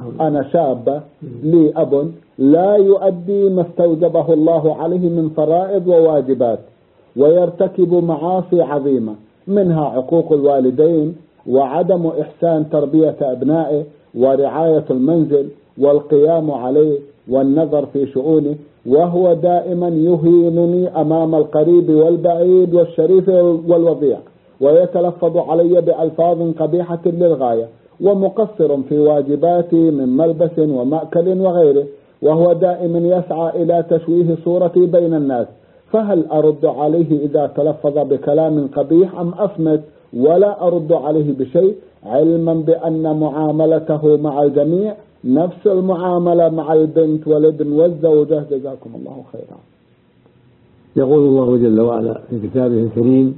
أنا شاب لي أب لا يؤدي ما استوجبه الله عليه من فرائض وواجبات، ويرتكب معاصي عظيمة، منها عقوق الوالدين وعدم إحسان تربية أبنائه ورعاية المنزل والقيام عليه والنظر في شؤونه، وهو دائما يهينني أمام القريب والبعيد والشريف والوضيع، ويتلفظ علي بألفاظ قبيحة للغاية، ومقصر في واجباتي من ملبس ومأكل وغيره، وهو دائما يسعى إلى تشويه صورتي بين الناس. فهل أرد عليه إذا تلفظ بكلام قبيح أم أصمت ولا أرد عليه بشيء، علما بأن معاملته مع الجميع نفس المعاملة مع البنت والابن والزوجة؟ جزاكم الله خيرا. يقول الله جل وعلا في كتابه الكريم: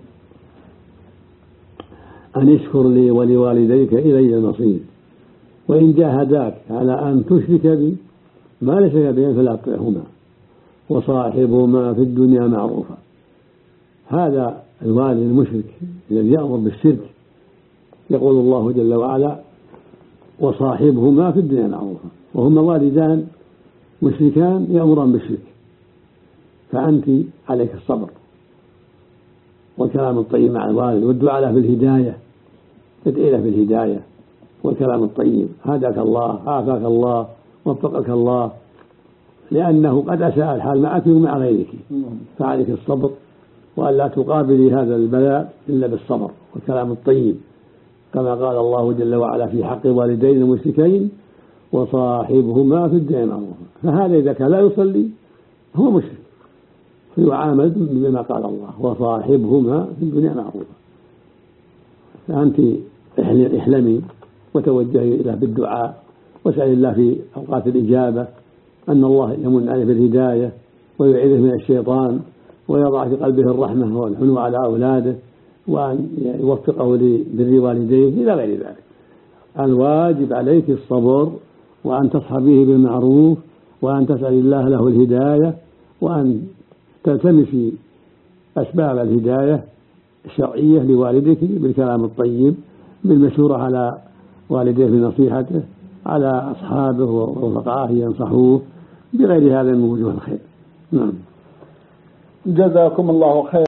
أن اشكر لي ولوالديك إلي المصير، وإن جاهداك على أن تشرك بي ما ليس بين فلا تطعهما، وصاحبهما في الدنيا معروفا. هذا الوالد المشرك الذي يأمر بالشرك يقول الله جل وعلا: وصاحبهما في الدنيا معروفا، وهما والدان مشركان يأمران بالشرك، فأنت عليك الصبر والكلام الطيب مع الوالد والدعاء له بالهداية، ادعي له بالهداية والكلام الطيب: هداك الله، عافاك الله، وفقك الله، لأنه قد أساء الحال معك ومع غيرك، فعليك الصبر، وأن لا تقابلي هذا البلاء إلا بالصبر والكلام الطيب، كما قال الله جل وعلا في حق والدين المشركين: وصاحبهما في الدنيا معروفا. فهذا إذا كان لا يصلي هو مشرك، فيعامل بما قال الله: وصاحبهما في الدنيا معروفا. فأنت احلمي وتوجهي إليه بالدعاء، واسأل الله في أوقات الإجابة أن الله يمن عليه بالهداية ويعيذه من الشيطان، ويضع في قلبه الرحمة والحنو على أولاده، وأن يوفقه لبر والديه إلى غير ذلك. الواجب عليك الصبر، وأن تصحبيه بالمعروف، وأن تسأل الله له الهداية، وأن تلتمسي أسباب الهداية الشرعية لوالدك بالكلام الطيب، بالمشورة على والديه بنصيحته، على أصحابه ورفقائه ينصحوه، بغير هذا من وجوه الخير. نعم. جزاكم الله خير.